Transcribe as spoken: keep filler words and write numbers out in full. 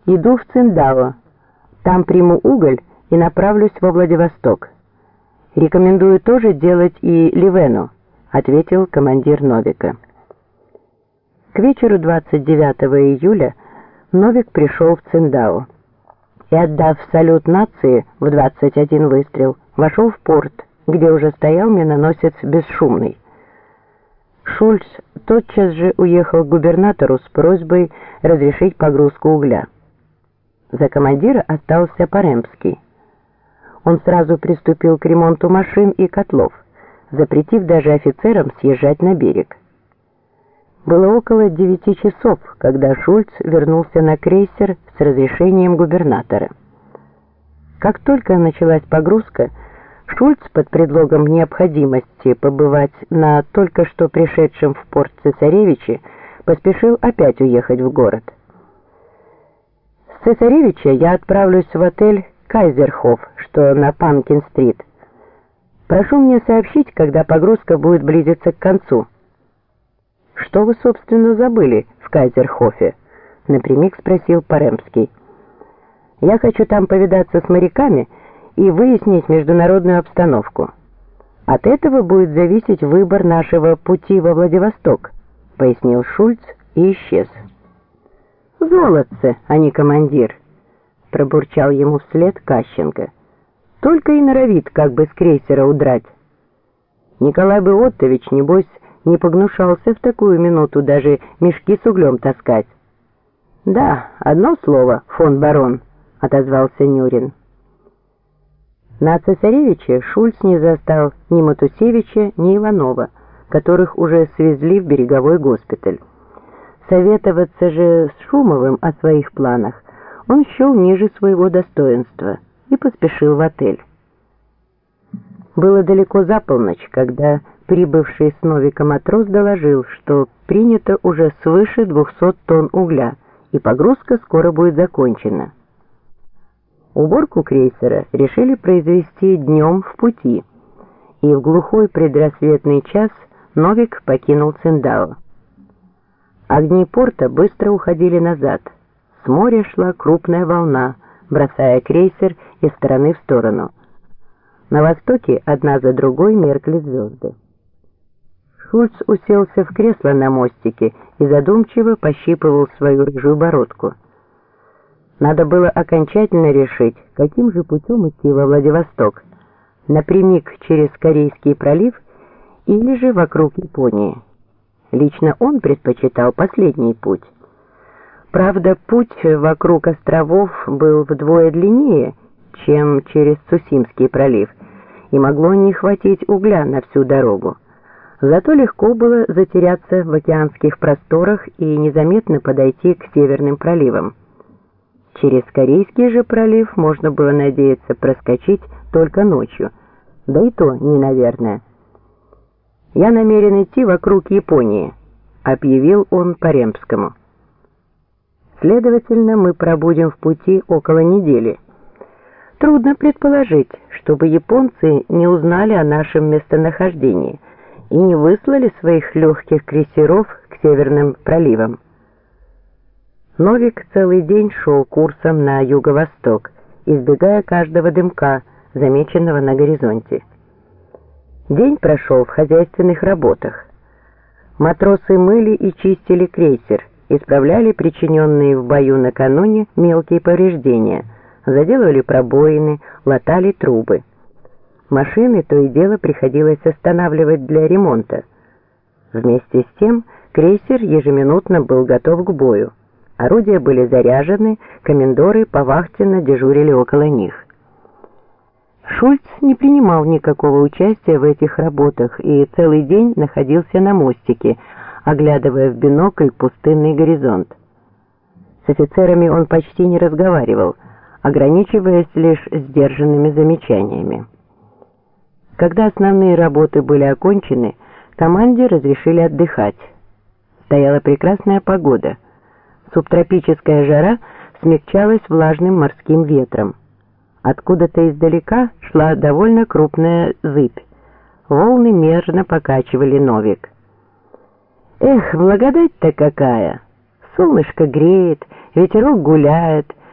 Иду в Циндао, там приму уголь и направлюсь во Владивосток. Рекомендую тоже делать и Ливену, ответил командир Новика. К вечеру двадцать девятого июля Новик пришел в Циндао и, отдав салют нации в двадцать один выстрел, вошел в порт, где уже стоял миноносец Бесшумный. Шульц тотчас же уехал к губернатору с просьбой разрешить погрузку угля. За командира остался Паремский. Он сразу приступил к ремонту машин и котлов, запретив даже офицерам съезжать на берег. Было около девяти часов, когда Шульц вернулся на крейсер с разрешением губернатора. Как только началась погрузка, Шульц под предлогом необходимости побывать на только что пришедшем в порт цесаревиче поспешил опять уехать в город. С цесаревича я отправлюсь в отель «Кайзерхоф», что на Панкин-стрит. Прошу мне сообщить, когда погрузка будет близиться к концу. «Что вы, собственно, забыли в Кайзерхофе?» — напрямик спросил Паремский. «Я хочу там повидаться с моряками и выяснить международную обстановку. От этого будет зависеть выбор нашего пути во Владивосток», — пояснил Шульц и исчез. «Золотце, а не командир», — пробурчал ему вслед Кащенко. «Только и норовит как бы с крейсера удрать. Николай бы Оттович, небось, не погнушался в такую минуту даже мешки с углем таскать». «Да, одно слово, фон барон», — отозвался Нюрин. На цесаревиче Шульц не застал ни Матусевича, ни Иванова, которых уже свезли в береговой госпиталь. Советоваться же с Шумовым о своих планах он счел ниже своего достоинства и поспешил в отель. Было далеко за полночь, когда прибывший с Новика матрос доложил, что принято уже свыше двухсот тонн угля, и погрузка скоро будет закончена. Уборку крейсера решили произвести днем в пути, и в глухой предрассветный час Новик покинул Циндао. Огни порта быстро уходили назад. С моря шла крупная волна, бросая крейсер из стороны в сторону. На востоке одна за другой меркли звезды. Шульц уселся в кресло на мостике и задумчиво пощипывал свою рыжую бородку. Надо было окончательно решить, каким же путем идти во Владивосток, напрямик через Корейский пролив или же вокруг Японии. Лично он предпочитал последний путь. Правда, путь вокруг островов был вдвое длиннее, чем через Цусимский пролив, и могло не хватить угля на всю дорогу. Зато легко было затеряться в океанских просторах и незаметно подойти к северным проливам. Через Корейский же пролив можно было надеяться проскочить только ночью, да и то не наверное. «Я намерен идти вокруг Японии», — объявил он Паремскому. «Следовательно, мы пробудем в пути около недели. Трудно предположить, чтобы японцы не узнали о нашем местонахождении и не выслали своих легких крейсеров к северным проливам». Новик целый день шел курсом на юго-восток, избегая каждого дымка, замеченного на горизонте. День прошел в хозяйственных работах. Матросы мыли и чистили крейсер, исправляли причиненные в бою накануне мелкие повреждения, заделывали пробоины, латали трубы. Машины то и дело приходилось останавливать для ремонта. Вместе с тем крейсер ежеминутно был готов к бою. Орудия были заряжены, комендоры повахтенно дежурили около них. Шульц не принимал никакого участия в этих работах и целый день находился на мостике, оглядывая в бинокль пустынный горизонт. С офицерами он почти не разговаривал, ограничиваясь лишь сдержанными замечаниями. Когда основные работы были окончены, команде разрешили отдыхать. Стояла прекрасная погода. Субтропическая жара смягчалась влажным морским ветром. Откуда-то издалека шла довольно крупная зыбь. Волны мерно покачивали Новик. «Эх, благодать-то какая! Солнышко греет, ветерок гуляет,